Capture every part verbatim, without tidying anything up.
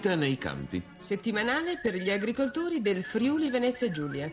Domenica nei campi. Settimanale per gli agricoltori del Friuli Venezia Giulia.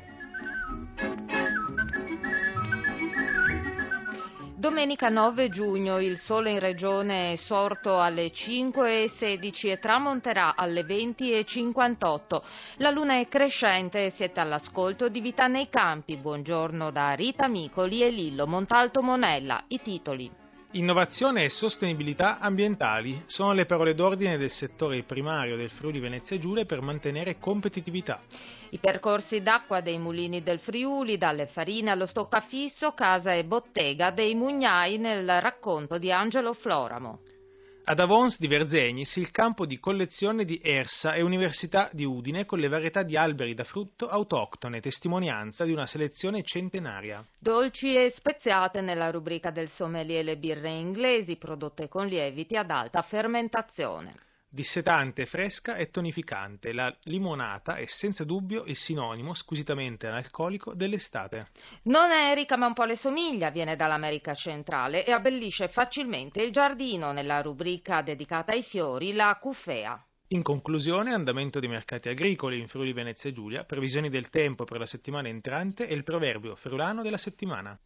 Domenica nove giugno il sole in regione è sorto alle cinque e sedici e tramonterà alle venti e cinquantotto. La luna è crescente e siete all'ascolto di Vita nei Campi. Buongiorno da Rita Micoli e Lillo Montalto Monella. I titoli. Innovazione e sostenibilità ambientali sono le parole d'ordine del settore primario del Friuli Venezia Giulia per mantenere competitività. I percorsi d'acqua dei mulini del Friuli, dalle farine allo stoccafisso, casa e bottega dei mugnai nel racconto di Angelo Floramo. Ad Avons di Verzegnis il campo di collezione di Ersa e Università di Udine con le varietà di alberi da frutto autoctone, testimonianza di una selezione centenaria. Dolci e speziate nella rubrica del sommelier le birre inglesi prodotte con lieviti ad alta fermentazione. Dissetante, fresca e tonificante, la limonata è senza dubbio il sinonimo squisitamente analcolico dell'estate. Non è Erika ma un po' le somiglia, viene dall'America centrale e abbellisce facilmente il giardino nella rubrica dedicata ai fiori, la Cufea. In conclusione, andamento dei mercati agricoli in Friuli Venezia Giulia, previsioni del tempo per la settimana entrante e il proverbio friulano della settimana.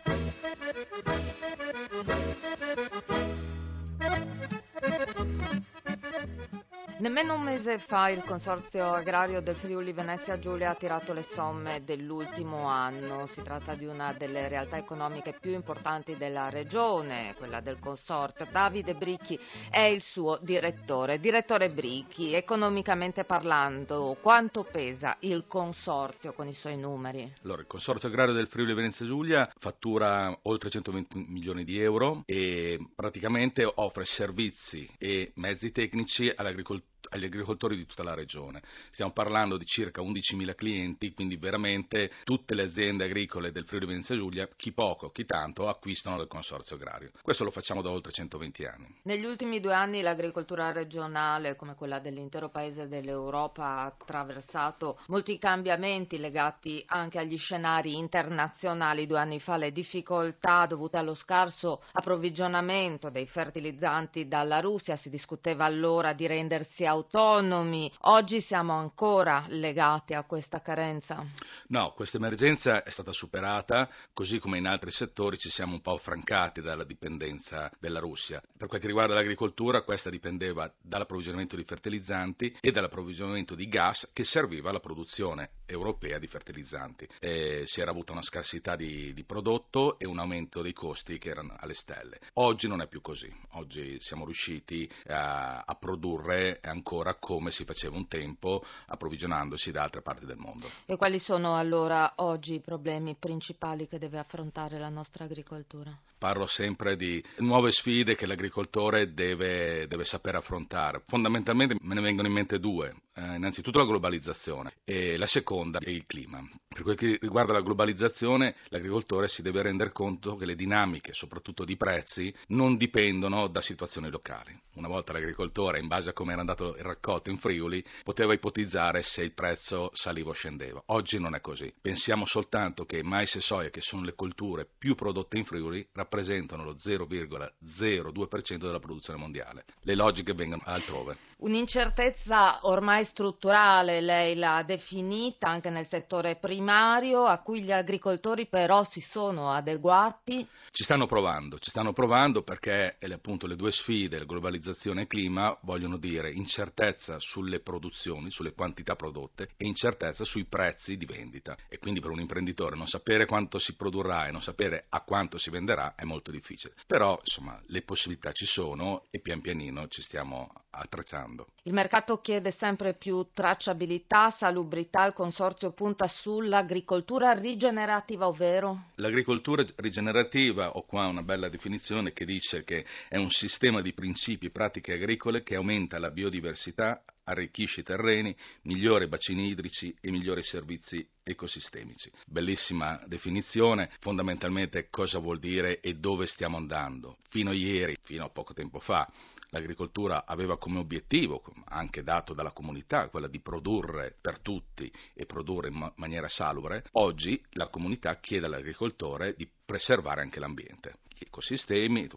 Nemmeno un mese fa il Consorzio Agrario del Friuli Venezia Giulia ha tirato le somme dell'ultimo anno. Si tratta di una delle realtà economiche più importanti della regione, quella del Consorzio. Davide Bricchi è il suo direttore. Direttore Bricchi, economicamente parlando, quanto pesa il Consorzio con i suoi numeri? Allora, il Consorzio Agrario del Friuli Venezia Giulia fattura oltre centoventi milioni di euro e praticamente offre servizi e mezzi tecnici all'agricoltura agli agricoltori di tutta la regione. Stiamo parlando di circa undicimila clienti, quindi veramente tutte le aziende agricole del Friuli Venezia Giulia, chi poco, chi tanto, acquistano dal Consorzio Agrario. Questo lo facciamo da oltre centoventi anni. Negli ultimi due anni l'agricoltura regionale, come quella dell'intero paese dell'Europa, ha attraversato molti cambiamenti legati anche agli scenari internazionali. Due anni fa le difficoltà dovute allo scarso approvvigionamento dei fertilizzanti dalla Russia, si discuteva allora di rendersi autonomi. Oggi siamo ancora legati a questa carenza? No, questa emergenza è stata superata, così come in altri settori ci siamo un po' affrancati dalla dipendenza della Russia. Per quel che riguarda l'agricoltura, questa dipendeva dall'approvvigionamento di fertilizzanti e dall'approvvigionamento di gas che serviva alla produzione europea di fertilizzanti. E si era avuta una scarsità di, di prodotto e un aumento dei costi che erano alle stelle. Oggi non è più così. Oggi siamo riusciti a, a produrre ancora come si faceva un tempo, approvvigionandosi da altre parti del mondo. E quali sono allora oggi i problemi principali che deve affrontare la nostra agricoltura? Parlo sempre di nuove sfide che l'agricoltore deve, deve sapere affrontare. Fondamentalmente me ne vengono in mente due. Eh, innanzitutto la globalizzazione e la seconda è il clima. Per quel che riguarda la globalizzazione, l'agricoltore si deve rendere conto che le dinamiche, soprattutto di prezzi, non dipendono da situazioni locali. Una volta l'agricoltore, in base a come era andato il raccolto in Friuli, poteva ipotizzare se il prezzo saliva o scendeva. Oggi non è così. Pensiamo soltanto che mais e soia, che sono le colture più prodotte in Friuli, rappresentano lo zero virgola zero due per cento della produzione mondiale. Le logiche vengono altrove. Un'incertezza ormai strutturale, lei l'ha definita anche nel settore primario, a cui gli agricoltori però si sono adeguati. Ci stanno provando, ci stanno provando perché appunto le due sfide, la globalizzazione e il clima, vogliono dire incertezza sulle produzioni, sulle quantità prodotte e incertezza sui prezzi di vendita. E quindi per un imprenditore non sapere quanto si produrrà e non sapere a quanto si venderà è molto difficile. Però insomma le possibilità ci sono e pian pianino ci stiamo attrezzando. Il mercato chiede sempre più tracciabilità, salubrità. Il Consorzio punta sull'agricoltura rigenerativa, ovvero? L'agricoltura rigenerativa, ho qua una bella definizione che dice che è un sistema di principi e pratiche agricole che aumenta la biodiversità, arricchisce i terreni, migliora i bacini idrici e migliora i servizi ecosistemici. Bellissima definizione, fondamentalmente cosa vuol dire e dove stiamo andando. Fino a ieri, fino a poco tempo fa, l'agricoltura aveva come obiettivo, anche dato dalla comunità, quella di produrre per tutti e produrre in maniera salubre. Oggi la comunità chiede all'agricoltore di preservare anche l'ambiente, gli ecosistemi, tutto.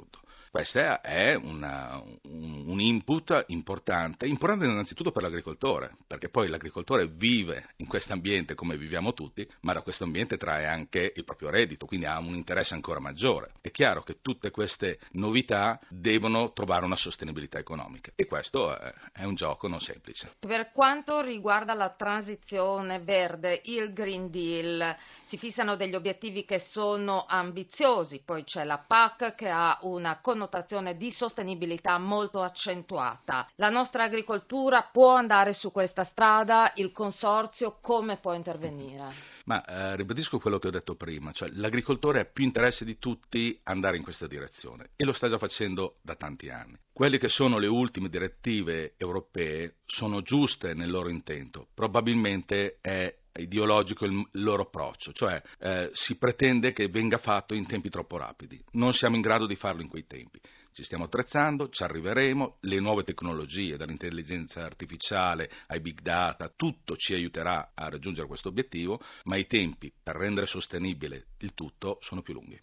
Questo è una, un, un input importante, importante innanzitutto per l'agricoltore, perché poi l'agricoltore vive in questo ambiente come viviamo tutti, ma da questo ambiente trae anche il proprio reddito, quindi ha un interesse ancora maggiore. È chiaro che tutte queste novità devono trovare una sostenibilità economica e questo è, è un gioco non semplice. Per quanto riguarda la transizione verde, il Green Deal, si fissano degli obiettivi che sono ambiziosi, poi c'è la P A C che ha una connotazione di sostenibilità molto accentuata. La nostra agricoltura può andare su questa strada? Il consorzio come può intervenire? Ma eh, ribadisco quello che ho detto prima, cioè l'agricoltore ha più interesse di tutti andare in questa direzione e lo sta già facendo da tanti anni. Quelle che sono le ultime direttive europee sono giuste nel loro intento, probabilmente è ideologico il loro approccio, cioè eh, si pretende che venga fatto in tempi troppo rapidi, non siamo in grado di farlo in quei tempi. Ci stiamo attrezzando, ci arriveremo, le nuove tecnologie, dall'intelligenza artificiale ai big data, tutto ci aiuterà a raggiungere questo obiettivo, ma i tempi per rendere sostenibile il tutto sono più lunghi.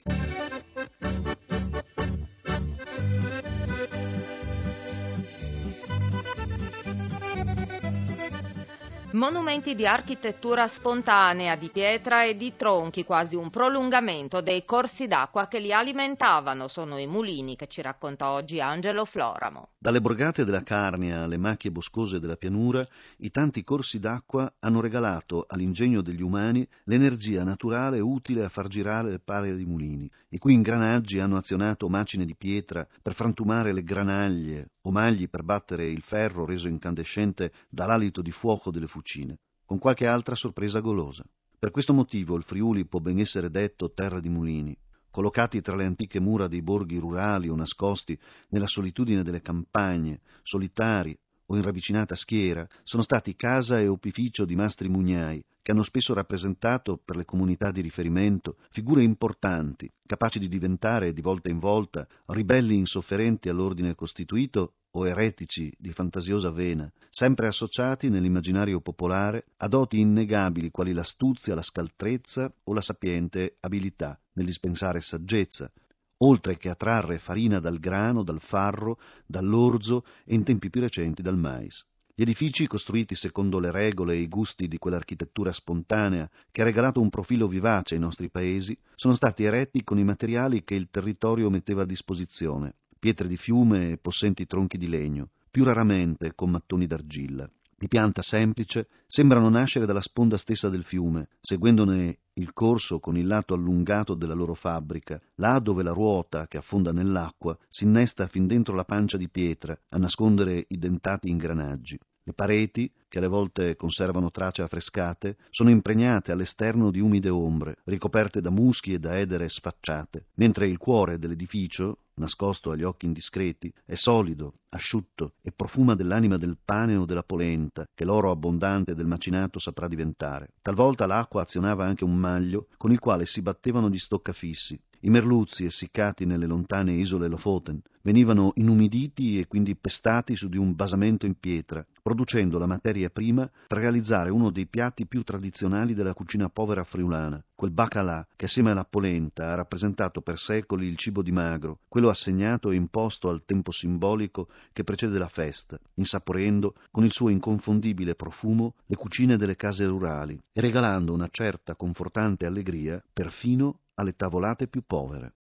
Monumenti di architettura spontanea, di pietra e di tronchi, quasi un prolungamento dei corsi d'acqua che li alimentavano, sono i mulini che ci racconta oggi Angelo Floramo. Dalle borgate della Carnia alle macchie boscose della pianura, i tanti corsi d'acqua hanno regalato all'ingegno degli umani l'energia naturale utile a far girare le pale di mulini, i cui ingranaggi hanno azionato macine di pietra per frantumare le granaglie o magli per battere il ferro reso incandescente dall'alito di fuoco delle fucine, con qualche altra sorpresa golosa. Per questo motivo il Friuli può ben essere detto terra di mulini. Collocati tra le antiche mura dei borghi rurali o nascosti nella solitudine delle campagne, solitari o in ravvicinata schiera, sono stati casa e opificio di mastri mugnai, che hanno spesso rappresentato per le comunità di riferimento figure importanti, capaci di diventare di volta in volta ribelli insofferenti all'ordine costituito o eretici di fantasiosa vena, sempre associati nell'immaginario popolare a doti innegabili quali l'astuzia, la scaltrezza o la sapiente abilità nel dispensare saggezza, oltre che a trarre farina dal grano, dal farro, dall'orzo e in tempi più recenti dal mais. Gli edifici, costruiti secondo le regole e i gusti di quell'architettura spontanea che ha regalato un profilo vivace ai nostri paesi, sono stati eretti con i materiali che il territorio metteva a disposizione, pietre di fiume e possenti tronchi di legno, più raramente con mattoni d'argilla. Di pianta semplice, sembrano nascere dalla sponda stessa del fiume, seguendone il corso con il lato allungato della loro fabbrica, là dove la ruota, che affonda nell'acqua, si innesta fin dentro la pancia di pietra a nascondere i dentati ingranaggi. Le pareti, che alle volte conservano tracce affrescate, sono impregnate all'esterno di umide ombre, ricoperte da muschi e da edere sfacciate, mentre il cuore dell'edificio, nascosto agli occhi indiscreti, è solido, asciutto e profuma dell'anima del pane o della polenta, che l'oro abbondante del macinato saprà diventare. Talvolta l'acqua azionava anche un maglio con il quale si battevano gli stoccafissi. I merluzzi, essiccati nelle lontane isole Lofoten, venivano inumiditi e quindi pestati su di un basamento in pietra, producendo la materia prima per realizzare uno dei piatti più tradizionali della cucina povera friulana, quel bacalà che assieme alla polenta ha rappresentato per secoli il cibo di magro, quello assegnato e imposto al tempo simbolico che precede la festa, insaporendo con il suo inconfondibile profumo le cucine delle case rurali e regalando una certa confortante allegria perfino alle tavolate più povere.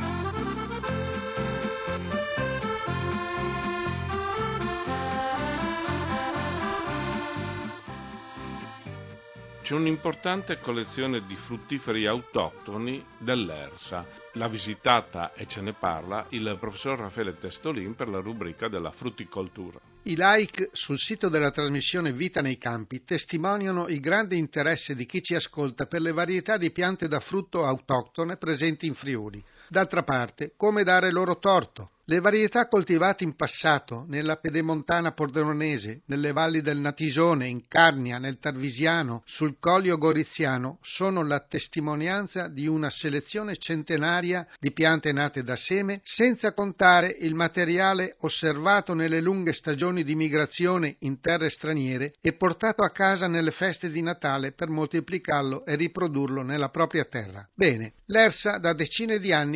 C'è un'importante collezione di fruttiferi autoctoni dell'Ersa. L'ha visitata e ce ne parla il professor Raffaele Testolin per la rubrica della frutticoltura. I like sul sito della trasmissione Vita nei Campi testimoniano il grande interesse di chi ci ascolta per le varietà di piante da frutto autoctone presenti in Friuli. D'altra parte, come dare loro torto? Le varietà coltivate in passato nella pedemontana pordenonese, nelle valli del Natisone, in Carnia, nel Tarvisiano, sul Collio Goriziano, sono la testimonianza di una selezione centenaria di piante nate da seme, senza contare il materiale osservato nelle lunghe stagioni di migrazione in terre straniere e portato a casa nelle feste di Natale per moltiplicarlo e riprodurlo nella propria terra. Bene, l'Ersa da decine di anni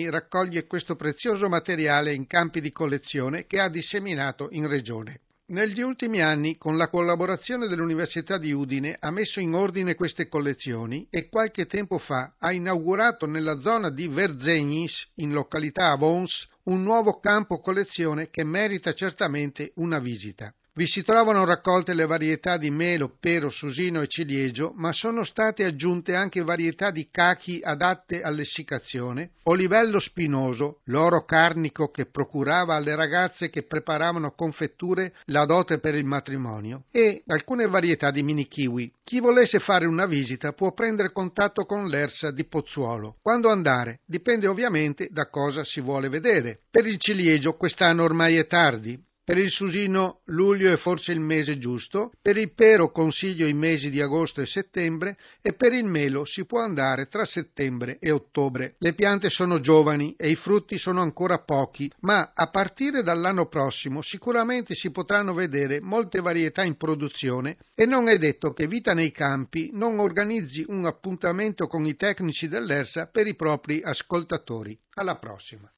anni raccoglie questo prezioso materiale in campi di collezione che ha disseminato in regione. Negli ultimi anni, con la collaborazione dell'Università di Udine, ha messo in ordine queste collezioni e qualche tempo fa ha inaugurato nella zona di Verzegnis, in località Avons, un nuovo campo collezione che merita certamente una visita. Vi si trovano raccolte le varietà di melo, pero, susino e ciliegio, ma sono state aggiunte anche varietà di cachi adatte all'essiccazione, olivello spinoso, l'oro carnico che procurava alle ragazze che preparavano confetture la dote per il matrimonio, e alcune varietà di mini kiwi. Chi volesse fare una visita può prendere contatto con l'Ersa di Pozzuolo. Quando andare? Dipende ovviamente da cosa si vuole vedere. Per il ciliegio quest'anno ormai è tardi. Per il susino luglio è forse il mese giusto, per il pero consiglio i mesi di agosto e settembre e per il melo si può andare tra settembre e ottobre. Le piante sono giovani e i frutti sono ancora pochi, ma a partire dall'anno prossimo sicuramente si potranno vedere molte varietà in produzione e non è detto che Vita nei Campi non organizzi un appuntamento con i tecnici dell'Ersa per i propri ascoltatori. Alla prossima!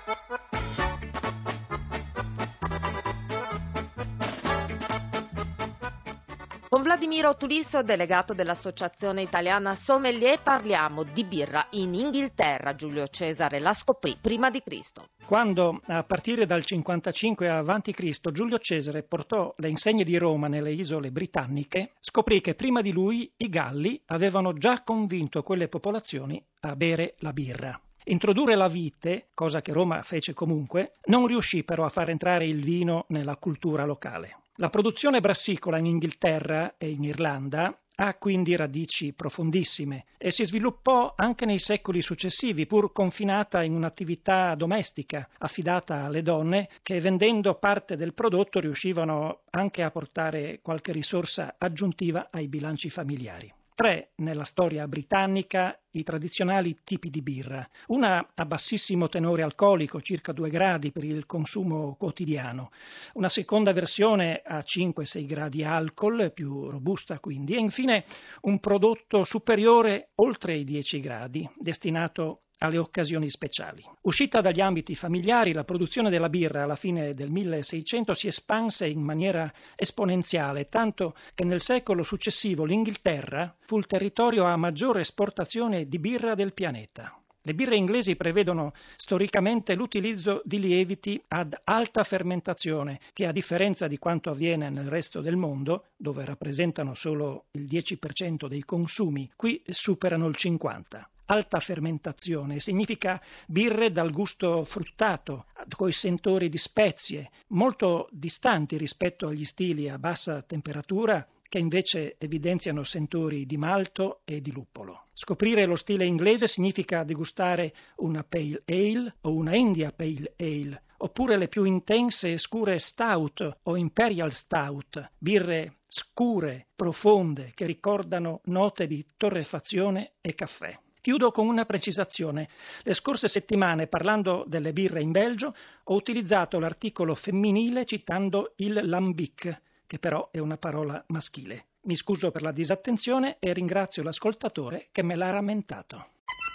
Con Vladimiro Tulisso, delegato dell'Associazione Italiana Sommelier, parliamo di birra in Inghilterra. Giulio Cesare la scoprì prima di Cristo. Quando, a partire dal cinquantacinque avanti Cristo, Giulio Cesare portò le insegne di Roma nelle isole britanniche, scoprì che prima di lui i Galli avevano già convinto quelle popolazioni a bere la birra. Introdurre la vite, cosa che Roma fece comunque, non riuscì però a far entrare il vino nella cultura locale. La produzione brassicola in Inghilterra e in Irlanda ha quindi radici profondissime e si sviluppò anche nei secoli successivi, pur confinata in un'attività domestica affidata alle donne che, vendendo parte del prodotto, riuscivano anche a portare qualche risorsa aggiuntiva ai bilanci familiari. Tre nella storia britannica i tradizionali tipi di birra, una a bassissimo tenore alcolico, circa due gradi per il consumo quotidiano, una seconda versione a cinque sei gradi alcol, più robusta quindi, e infine un prodotto superiore oltre i dieci gradi, destinato alle occasioni speciali. Uscita dagli ambiti familiari, la produzione della birra alla fine del milleseicento si espanse in maniera esponenziale, tanto che nel secolo successivo l'Inghilterra fu il territorio a maggiore esportazione di birra del pianeta. Le birre inglesi prevedono storicamente l'utilizzo di lieviti ad alta fermentazione, che a differenza di quanto avviene nel resto del mondo, dove rappresentano solo il dieci per cento dei consumi, qui superano il cinquanta per cento. Alta fermentazione significa birre dal gusto fruttato, coi sentori di spezie, molto distanti rispetto agli stili a bassa temperatura che invece evidenziano sentori di malto e di luppolo. Scoprire lo stile inglese significa degustare una Pale Ale o una India Pale Ale, oppure le più intense e scure Stout o Imperial Stout, birre scure, profonde, che ricordano note di torrefazione e caffè. Chiudo con una precisazione. Le scorse settimane, parlando delle birre in Belgio, ho utilizzato l'articolo femminile citando il lambic, che però è una parola maschile. Mi scuso per la disattenzione e ringrazio l'ascoltatore che me l'ha rammentato.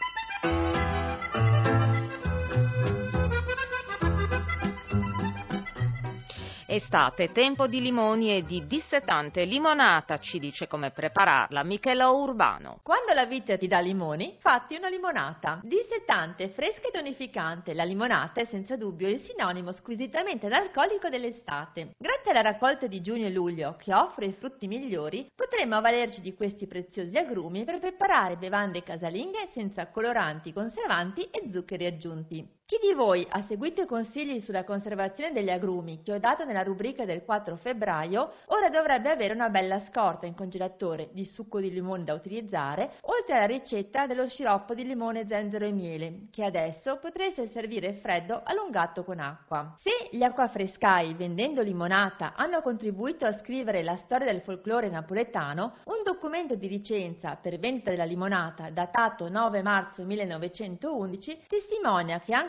Estate, tempo di limoni e di dissetante limonata, ci dice come prepararla Michela Urbano. Quando la vite ti dà limoni, fatti una limonata. Dissettante, fresca e tonificante, la limonata è senza dubbio il sinonimo squisitamente analcolico dell'estate. Grazie alla raccolta di giugno e luglio, che offre i frutti migliori, potremo avvalerci di questi preziosi agrumi per preparare bevande casalinghe senza coloranti, conservanti e zuccheri aggiunti. Chi di voi ha seguito i consigli sulla conservazione degli agrumi che ho dato nella rubrica del quattro febbraio, ora dovrebbe avere una bella scorta in congelatore di succo di limone da utilizzare, oltre alla ricetta dello sciroppo di limone, zenzero e miele, che adesso potreste servire freddo allungato con acqua. Se gli acquafrescai, vendendo limonata, hanno contribuito a scrivere la storia del folklore napoletano, un documento di licenza per vendita della limonata datato nove marzo millenovecentoundici testimonia che anche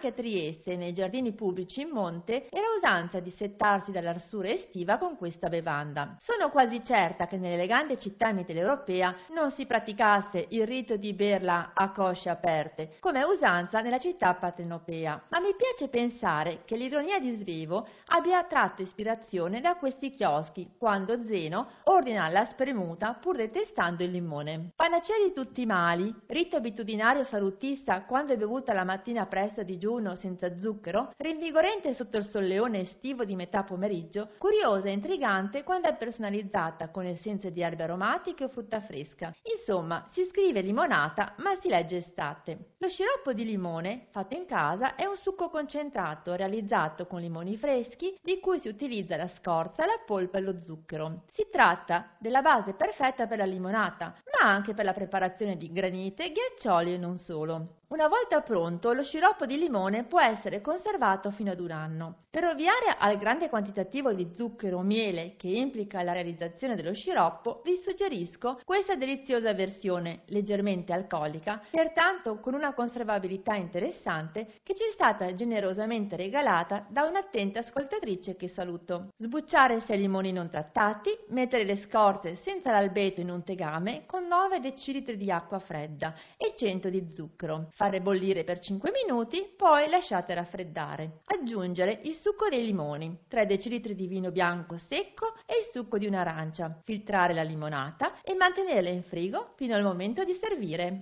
anche a Trieste, nei giardini pubblici in monte, era usanza di settarsi dall'arsura estiva con questa bevanda. Sono quasi certa che nelle grandi città mitteleuropea non si praticasse il rito di berla a cosce aperte, come è usanza nella città partenopea, ma mi piace pensare che l'ironia di Svevo abbia tratto ispirazione da questi chioschi, quando Zeno ordina la spremuta pur detestando il limone. Panacea di tutti i mali, rito abitudinario salutista quando è bevuta la mattina presto a digiuno senza zucchero, rinvigorente sotto il solleone estivo di metà pomeriggio, curiosa e intrigante quando è personalizzata con essenze di erbe aromatiche o frutta fresca. Insomma, si scrive limonata ma si legge estate. Lo sciroppo di limone, fatto in casa, è un succo concentrato realizzato con limoni freschi di cui si utilizza la scorza, la polpa e lo zucchero. Si tratta della base perfetta per la limonata, ma anche per la preparazione di granite, ghiaccioli e non solo. Una volta pronto, lo sciroppo di limone può essere conservato fino ad un anno. Per ovviare al grande quantitativo di zucchero o miele che implica la realizzazione dello sciroppo, vi suggerisco questa deliziosa versione, leggermente alcolica, pertanto con una conservabilità interessante, che ci è stata generosamente regalata da un'attenta ascoltatrice che saluto. Sbucciare sei limoni non trattati, mettere le scorze senza l'albeto in un tegame con nove decilitri di acqua fredda e cento di zucchero. Fare bollire per cinque minuti, poi lasciate raffreddare. Aggiungere il succo dei limoni, tre decilitri di vino bianco secco e il succo di un'arancia. Filtrare la limonata e mantenerla in frigo fino al momento di servire.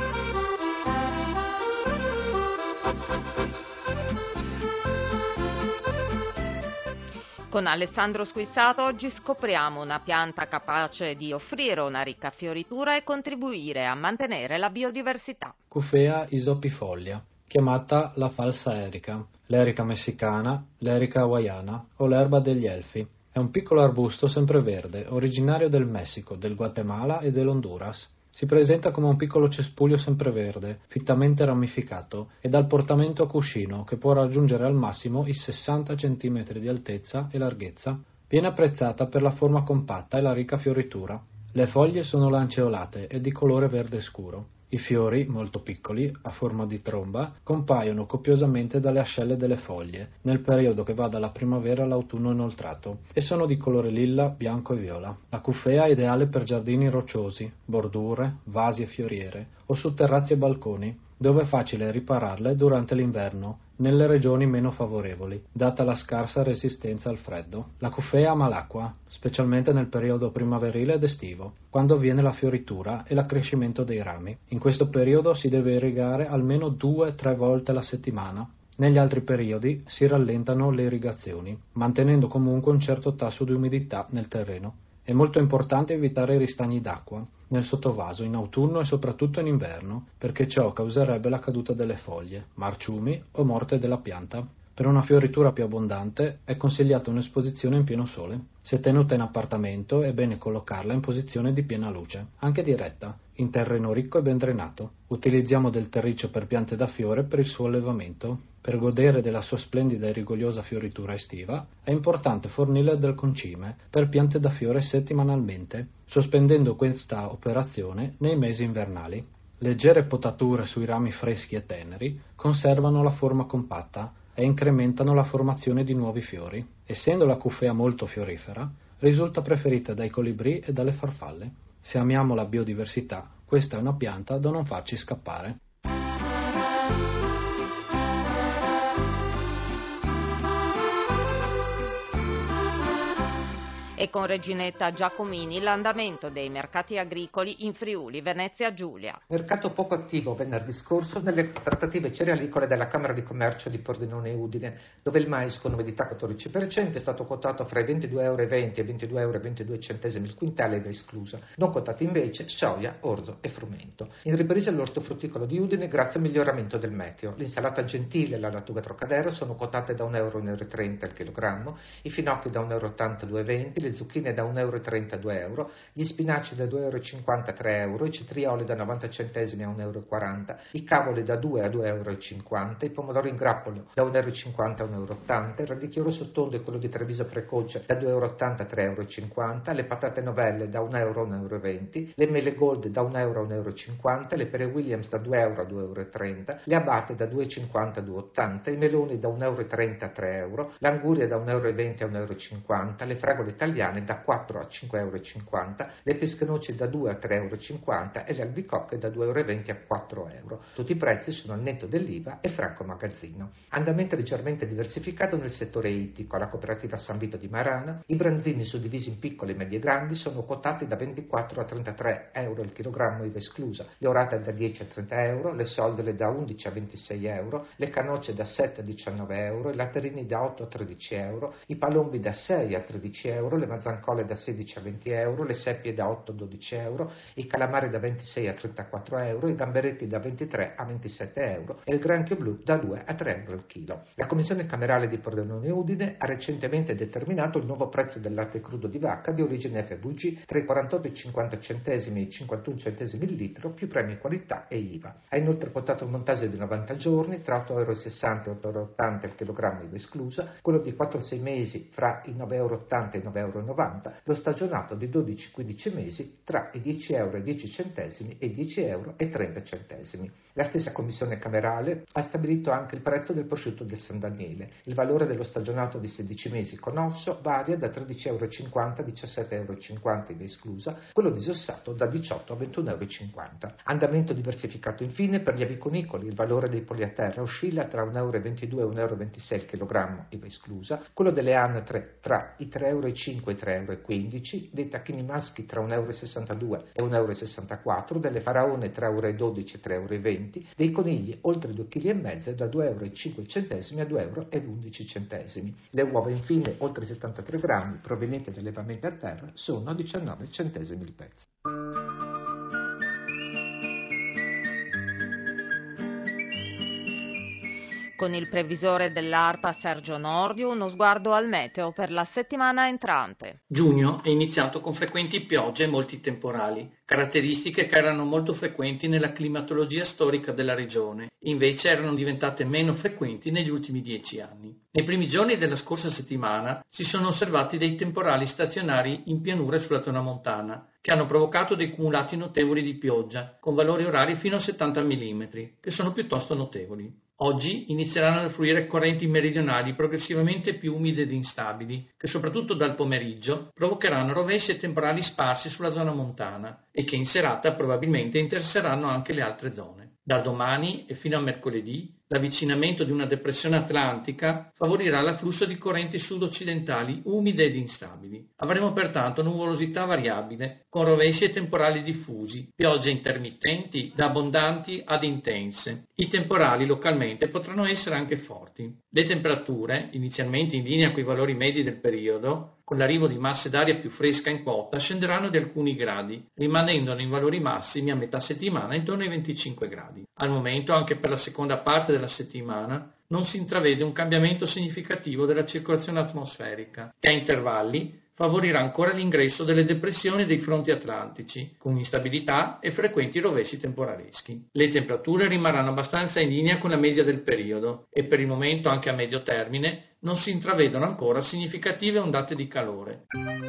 Con Alessandro Squizzato oggi scopriamo una pianta capace di offrire una ricca fioritura e contribuire a mantenere la biodiversità. Cuphea isopifolia, chiamata la falsa erica, l'erica messicana, l'erica hawaiana o l'erba degli elfi. È un piccolo arbusto sempreverde, originario del Messico, del Guatemala e dell'Honduras. Si presenta come un piccolo cespuglio sempreverde, fittamente ramificato e dal portamento a cuscino che può raggiungere al massimo i sessanta centimetri di altezza e larghezza. Viene apprezzata per la forma compatta e la ricca fioritura. Le foglie sono lanceolate e di colore verde scuro. I fiori, molto piccoli, a forma di tromba, compaiono copiosamente dalle ascelle delle foglie, nel periodo che va dalla primavera all'autunno inoltrato, e sono di colore lilla, bianco e viola. La Cuphea è ideale per giardini rocciosi, bordure, vasi e fioriere, o su terrazzi e balconi, dove è facile ripararle durante l'inverno, nelle regioni meno favorevoli, data la scarsa resistenza al freddo. La Cuphea ama l'acqua, specialmente nel periodo primaverile ed estivo, quando avviene la fioritura e l'accrescimento dei rami. In questo periodo si deve irrigare almeno due tre volte alla settimana. Negli altri periodi si rallentano le irrigazioni, mantenendo comunque un certo tasso di umidità nel terreno. È molto importante evitare i ristagni d'acqua nel sottovaso in autunno e soprattutto in inverno, perché ciò causerebbe la caduta delle foglie, marciumi o morte della pianta. Per una fioritura più abbondante è consigliata un'esposizione in pieno sole. Se tenuta in appartamento è bene collocarla in posizione di piena luce, anche diretta, in terreno ricco e ben drenato. Utilizziamo del terriccio per piante da fiore per il suo allevamento. Per godere della sua splendida e rigogliosa fioritura estiva è importante fornirle del concime per piante da fiore settimanalmente, sospendendo questa operazione nei mesi invernali. Leggere potature sui rami freschi e teneri conservano la forma compatta e incrementano la formazione di nuovi fiori. Essendo la Cuphea molto fiorifera, risulta preferita dai colibrì e dalle farfalle. Se amiamo la biodiversità, questa è una pianta da non farci scappare. E con Reginetta Giacomini l'andamento dei mercati agricoli in Friuli, Venezia Giulia. Mercato poco attivo venerdì scorso nelle trattative cerealicole della Camera di Commercio di Pordenone e Udine, dove il mais con umidità quattordici per cento è stato quotato fra i ventidue virgola venti euro e ventidue virgola ventidue euro il quintale, iva esclusa. Non quotati invece soia, orzo e frumento. In ripresa l'ortofrutticolo di Udine grazie al miglioramento del meteo. L'insalata gentile e la lattuga Trocadero sono quotate da un euro e trenta il chilogrammo, i finocchi da un euro e ottanta, due e venti, le le zucchine da un euro e trenta a due euro, gli spinaci da due euro e cinquanta a tre euro, i cetrioli da novanta centesimi a un euro e quaranta, i cavoli da due a due euro e cinquanta, i pomodori in grappolo da un euro e cinquanta a un euro e ottanta, il radicchio rosso tondo e quello di Treviso precoce da due euro e ottanta a tre euro e cinquanta, le patate novelle da un euro a un euro e venti, le mele gold da un euro a un euro e cinquanta, le pere Williams da due euro a due euro e trenta, le abate da due euro e cinquanta a due euro e ottanta, i meloni da un euro e trenta a tre euro, l'anguria da un euro e venti a un euro e cinquanta, le fragole italiane da quattro a cinque euro e cinquanta, le pescanoci da due a tre euro e cinquanta e le albicocche da due euro e venti a quattro euro. Tutti i prezzi sono al netto dell'I V A e franco magazzino. Andamento leggermente diversificato nel settore ittico. Alla cooperativa San Vito di Marana i branzini suddivisi in piccoli, medie e grandi sono quotati da ventiquattro a trentatré euro il chilogrammo I V A esclusa, le orate da dieci a trenta euro, le soldole da undici a ventisei euro, le canocce da sette a diciannove euro, i latterini da otto a tredici euro, i palombi da sei a tredici euro, le mazzancole da sedici a venti euro, le seppie da otto a dodici euro, i calamari da ventisei a trentaquattro euro, i gamberetti da ventitré a ventisette euro e il granchio blu da due a tre euro al chilo. La Commissione Camerale di Pordenone Udine ha recentemente determinato il nuovo prezzo del latte crudo di vacca di origine F V G tra i quarantotto e i cinquanta centesimi e i cinquantuno centesimi il litro più premi qualità e I V A. Ha inoltre quotato un montaggio di novanta giorni tra otto euro e sessanta e otto euro e ottanta il chilogrammo I V A esclusa, quello di quattro sei mesi fra i nove euro e ottanta e i nove euro e novanta, lo stagionato di dodici quindici mesi tra i dieci euro e dieci centesimi e i dieci euro e trenta centesimi. La stessa Commissione Camerale ha stabilito anche il prezzo del prosciutto del San Daniele. Il valore dello stagionato di sedici mesi con osso varia da tredici euro e cinquanta a diciassette euro e cinquanta I V A esclusa, quello disossato da diciotto a ventuno euro e cinquanta. Andamento diversificato infine per gli aviconicoli. Il valore dei polli a terra oscilla tra un euro e ventidue e un euro e ventisei il chilogrammo I V A esclusa, quello delle anatre tra i tre euro e cinque e i tre euro e quindici, dei tacchini maschi tra un euro e sessantadue e un euro e sessantaquattro, delle faraone tre euro e dodici e tre euro e venti, dei conigli oltre due chili e mezzo da due euro e cinque centesimi a due euro e undici centesimi. Le uova infine oltre settantatré grammi provenienti dall'allevamento a terra sono diciannove centesimi il pezzo. Con il previsore dell'ARPA Sergio Nordio, uno sguardo al meteo per la settimana entrante. Giugno è iniziato con frequenti piogge e molti temporali, caratteristiche che erano molto frequenti nella climatologia storica della regione, invece erano diventate meno frequenti negli ultimi dieci anni. Nei primi giorni della scorsa settimana si sono osservati dei temporali stazionari in pianura e sulla zona montana, che hanno provocato dei cumulati notevoli di pioggia, con valori orari fino a settanta millimetri, che sono piuttosto notevoli. Oggi inizieranno a fluire correnti meridionali progressivamente più umide ed instabili, che soprattutto dal pomeriggio provocheranno rovesci e temporali sparsi sulla zona montana e che in serata probabilmente interesseranno anche le altre zone. Da domani e fino a mercoledì l'avvicinamento di una depressione atlantica favorirà l'afflusso di correnti sud-occidentali umide ed instabili. Avremo pertanto nuvolosità variabile, con rovesci e temporali diffusi, piogge intermittenti da abbondanti ad intense. I temporali localmente potranno essere anche forti. Le temperature, inizialmente in linea con i valori medi del periodo, con l'arrivo di masse d'aria più fresca in quota, scenderanno di alcuni gradi, rimanendo in valori massimi a metà settimana intorno ai venticinque gradi. Al momento, anche per la seconda parte della settimana, non si intravede un cambiamento significativo della circolazione atmosferica, che a intervalli favorirà ancora l'ingresso delle depressioni dei fronti atlantici, con instabilità e frequenti rovesci temporaleschi. Le temperature rimarranno abbastanza in linea con la media del periodo e per il momento anche a medio termine non si intravedono ancora significative ondate di calore.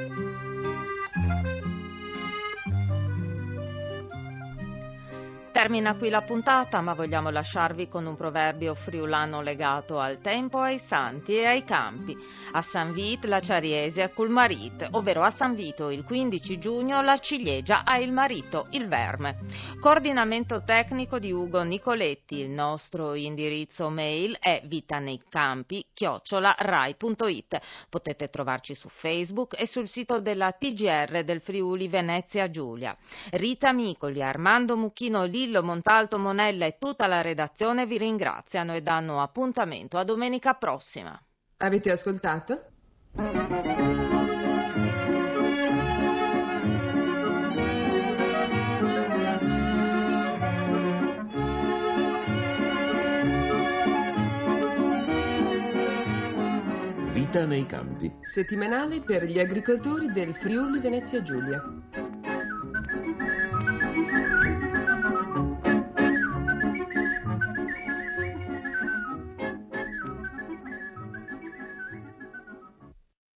Termina qui la puntata, ma vogliamo lasciarvi con un proverbio friulano legato al tempo, ai santi e ai campi. A San Vit la Cariese col marit, ovvero a San Vito il quindici giugno la ciliegia ha il marito, il verme. Coordinamento tecnico di Ugo Nicoletti, il nostro indirizzo mail è vitaneicampi chiocciola rai punto it. Potete trovarci su Facebook e sul sito della T G R del Friuli Venezia Giulia. Rita Micoli, Armando Mucchino, Lillo Montalto Monella e tutta la redazione vi ringraziano e danno appuntamento a domenica prossima. Avete ascoltato? Vita nei campi. Settimanale per gli agricoltori del Friuli Venezia Giulia.